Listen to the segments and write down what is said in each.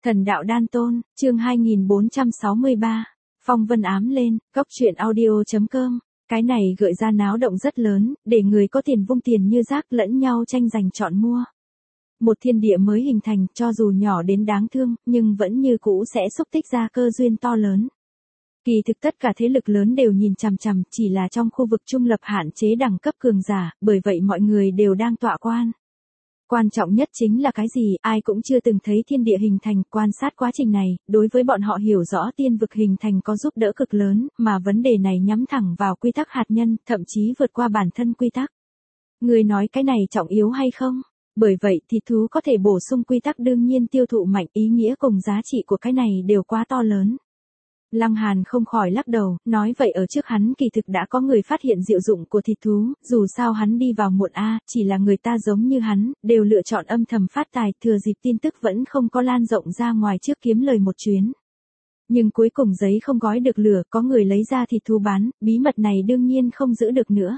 Thần đạo đan tôn, chương 2463. Phong vân ám lên, góc truyện audio.com. Cái này gợi ra náo động rất lớn, để người có tiền vung tiền như rác lẫn nhau tranh giành chọn mua. Một thiên địa mới hình thành, cho dù nhỏ đến đáng thương, nhưng vẫn như cũ sẽ xúc tích ra cơ duyên to lớn. Kỳ thực tất cả thế lực lớn đều nhìn chằm chằm, chỉ là trong khu vực trung lập hạn chế đẳng cấp cường giả, bởi vậy mọi người đều đang tọa quan. Quan trọng nhất chính là cái gì, ai cũng chưa từng thấy thiên địa hình thành, quan sát quá trình này, đối với bọn họ hiểu rõ tiên vực hình thành có giúp đỡ cực lớn, mà vấn đề này nhắm thẳng vào quy tắc hạt nhân, thậm chí vượt qua bản thân quy tắc. Người nói cái này trọng yếu hay không? Bởi vậy thì thú có thể bổ sung quy tắc đương nhiên tiêu thụ mạnh, ý nghĩa cùng giá trị của cái này đều quá to lớn. Lăng Hàn không khỏi lắc đầu, nói vậy ở trước hắn kỳ thực đã có người phát hiện diệu dụng của thịt thú, dù sao hắn đi vào muộn chỉ là người ta giống như hắn, đều lựa chọn âm thầm phát tài, thừa dịp tin tức vẫn không có lan rộng ra ngoài trước kiếm lời một chuyến. Nhưng cuối cùng giấy không gói được lửa, có người lấy ra thịt thú bán, bí mật này đương nhiên không giữ được nữa.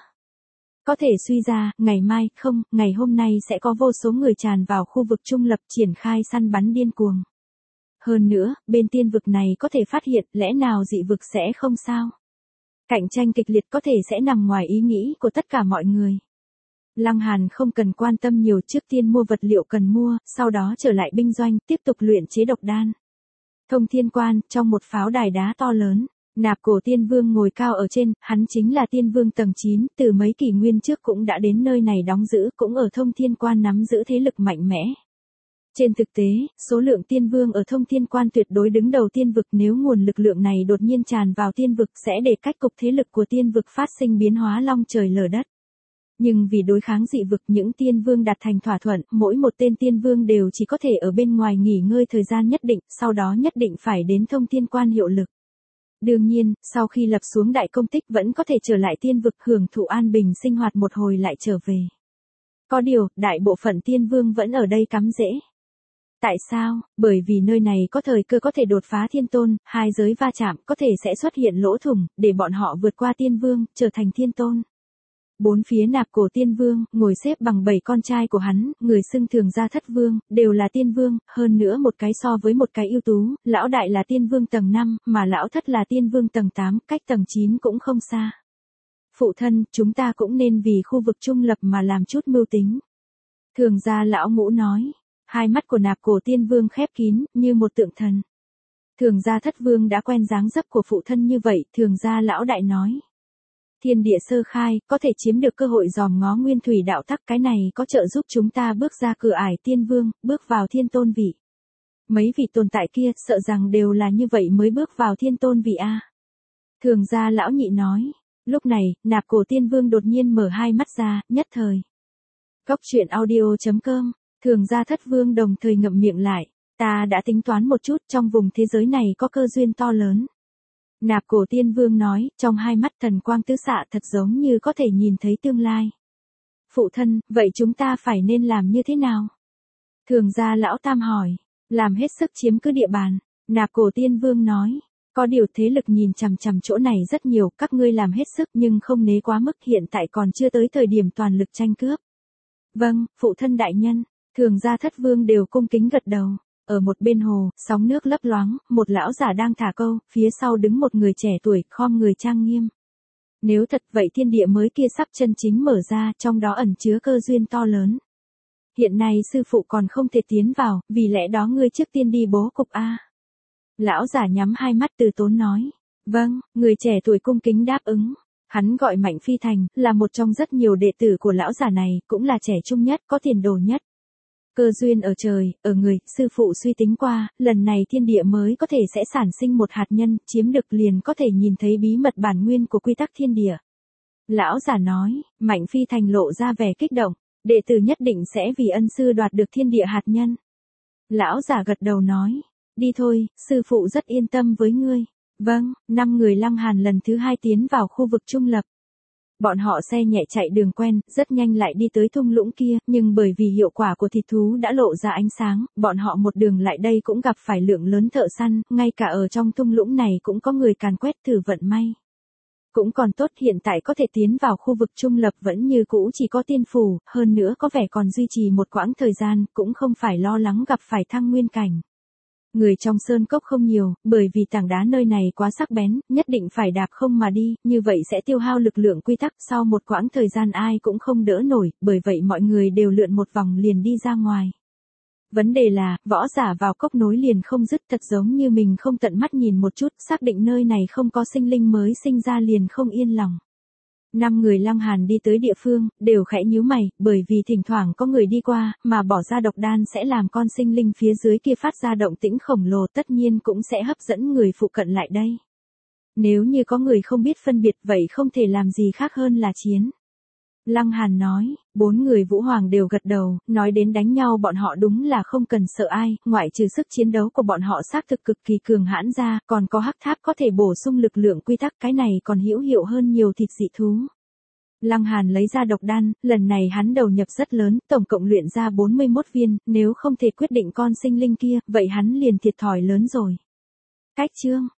Có thể suy ra, ngày mai, không, ngày hôm nay sẽ có vô số người tràn vào khu vực trung lập triển khai săn bắn điên cuồng. Hơn nữa, bên tiên vực này có thể phát hiện, lẽ nào dị vực sẽ không sao? Cạnh tranh kịch liệt có thể sẽ nằm ngoài ý nghĩ của tất cả mọi người. Lăng Hàn không cần quan tâm nhiều, trước tiên mua vật liệu cần mua, sau đó trở lại binh doanh, tiếp tục luyện chế độc đan. Thông Thiên Quan, trong một pháo đài đá to lớn, Nạp Cổ Tiên Vương ngồi cao ở trên, hắn chính là Tiên Vương tầng 9, từ mấy kỷ nguyên trước cũng đã đến nơi này đóng giữ, cũng ở Thông Thiên Quan nắm giữ thế lực mạnh mẽ. Trên thực tế, số lượng tiên vương ở Thông Thiên Quan tuyệt đối đứng đầu tiên vực, nếu nguồn lực lượng này đột nhiên tràn vào tiên vực sẽ để cách cục thế lực của tiên vực phát sinh biến hóa long trời lở đất. Nhưng vì đối kháng dị vực, những tiên vương đạt thành thỏa thuận, mỗi một tên tiên vương đều chỉ có thể ở bên ngoài nghỉ ngơi thời gian nhất định, sau đó nhất định phải đến Thông Thiên Quan hiệu lực. Đương nhiên, sau khi lập xuống đại công tích vẫn có thể trở lại tiên vực hưởng thụ an bình sinh hoạt một hồi lại trở về. Có điều, đại bộ phận tiên vương vẫn ở đây cắm rễ. Tại sao? Bởi vì nơi này có thời cơ có thể đột phá thiên tôn, hai giới va chạm có thể sẽ xuất hiện lỗ thủng, để bọn họ vượt qua tiên vương, trở thành thiên tôn. Bốn phía Nạp Cổ Tiên Vương, ngồi xếp bằng 7 con trai của hắn, người xưng thường gia thất vương, đều là tiên vương, hơn nữa một cái so với một cái ưu tú, lão đại là tiên vương tầng 5, mà lão thất là tiên vương tầng 8, cách tầng 9 cũng không xa. Phụ thân, chúng ta cũng nên vì khu vực trung lập mà làm chút mưu tính. Thường gia lão ngũ nói. Hai mắt của Nạp Cổ Tiên Vương khép kín, như một tượng thần. Thường gia thất vương đã quen dáng dấp của phụ thân như vậy, thường gia lão đại nói. Thiên địa sơ khai, có thể chiếm được cơ hội dòm ngó nguyên thủy đạo tắc, cái này có trợ giúp chúng ta bước ra cửa ải tiên vương, bước vào thiên tôn vị. Mấy vị tồn tại kia, sợ rằng đều là như vậy mới bước vào thiên tôn vị Thường gia lão nhị nói. Lúc này, Nạp Cổ Tiên Vương đột nhiên mở hai mắt ra, nhất thời. Góc truyện audio.com. Thường gia thất vương đồng thời ngậm miệng lại, ta đã tính toán một chút, trong vùng thế giới này có cơ duyên to lớn. Nạp Cổ Tiên Vương nói, trong hai mắt thần quang tứ xạ thật giống như có thể nhìn thấy tương lai. Phụ thân, vậy chúng ta phải nên làm như thế nào? Thường gia lão tam hỏi, làm hết sức chiếm cứ địa bàn. Nạp Cổ Tiên Vương nói, có điều thế lực nhìn chằm chằm chỗ này rất nhiều, các ngươi làm hết sức nhưng không nế quá mức, hiện tại còn chưa tới thời điểm toàn lực tranh cướp. Vâng, phụ thân đại nhân. Thường gia thất vương đều cung kính gật đầu. Ở một bên hồ, sóng nước lấp loáng, một lão giả đang thả câu, phía sau đứng một người trẻ tuổi, khom người trang nghiêm. Nếu thật vậy thiên địa mới kia sắp chân chính mở ra, trong đó ẩn chứa cơ duyên to lớn. Hiện nay sư phụ còn không thể tiến vào, vì lẽ đó ngươi trước tiên đi bố cục Lão giả nhắm hai mắt từ tốn nói. Vâng, người trẻ tuổi cung kính đáp ứng. Hắn gọi Mạnh Phi Thành, là một trong rất nhiều đệ tử của lão giả này, cũng là trẻ trung nhất, có tiền đồ nhất. Cơ duyên ở trời, ở người, sư phụ suy tính qua, lần này thiên địa mới có thể sẽ sản sinh một hạt nhân, chiếm được liền có thể nhìn thấy bí mật bản nguyên của quy tắc thiên địa. Lão giả nói, Mạnh Phi Thành lộ ra vẻ kích động, đệ tử nhất định sẽ vì ân sư đoạt được thiên địa hạt nhân. Lão giả gật đầu nói, đi thôi, sư phụ rất yên tâm với ngươi. Vâng, 5 người Lăng Hàn lần thứ 2 tiến vào khu vực trung lập. Bọn họ xe nhẹ chạy đường quen, rất nhanh lại đi tới thung lũng kia, nhưng bởi vì hiệu quả của thịt thú đã lộ ra ánh sáng, bọn họ một đường lại đây cũng gặp phải lượng lớn thợ săn, ngay cả ở trong thung lũng này cũng có người càn quét thử vận may. Cũng còn tốt hiện tại có thể tiến vào khu vực trung lập vẫn như cũ chỉ có tiên phủ, hơn nữa có vẻ còn duy trì một quãng thời gian, cũng không phải lo lắng gặp phải thăng nguyên cảnh. Người trong sơn cốc không nhiều, bởi vì tảng đá nơi này quá sắc bén, nhất định phải đạp không mà đi, như vậy sẽ tiêu hao lực lượng quy tắc, sau một quãng thời gian ai cũng không đỡ nổi, bởi vậy mọi người đều lượn một vòng liền đi ra ngoài. Vấn đề là, võ giả vào cốc nối liền không dứt, thật giống như mình không tận mắt nhìn một chút, xác định nơi này không có sinh linh mới sinh ra liền không yên lòng. 5 người Lăng Hàn đi tới địa phương, đều khẽ nhíu mày, bởi vì thỉnh thoảng có người đi qua, mà bỏ ra độc đan sẽ làm con sinh linh phía dưới kia phát ra động tĩnh khổng lồ, tất nhiên cũng sẽ hấp dẫn người phụ cận lại đây. Nếu như có người không biết phân biệt vậy không thể làm gì khác hơn là chiến. Lăng Hàn nói, 4 người Vũ Hoàng đều gật đầu, nói đến đánh nhau bọn họ đúng là không cần sợ ai, ngoại trừ sức chiến đấu của bọn họ xác thực cực kỳ cường hãn ra, còn có hắc tháp có thể bổ sung lực lượng quy tắc, cái này còn hữu hiệu hơn nhiều thịt dị thú. Lăng Hàn lấy ra độc đan, lần này hắn đầu nhập rất lớn, tổng cộng luyện ra 41 viên, nếu không thể quyết định con sinh linh kia, vậy hắn liền thiệt thòi lớn rồi. Cách chương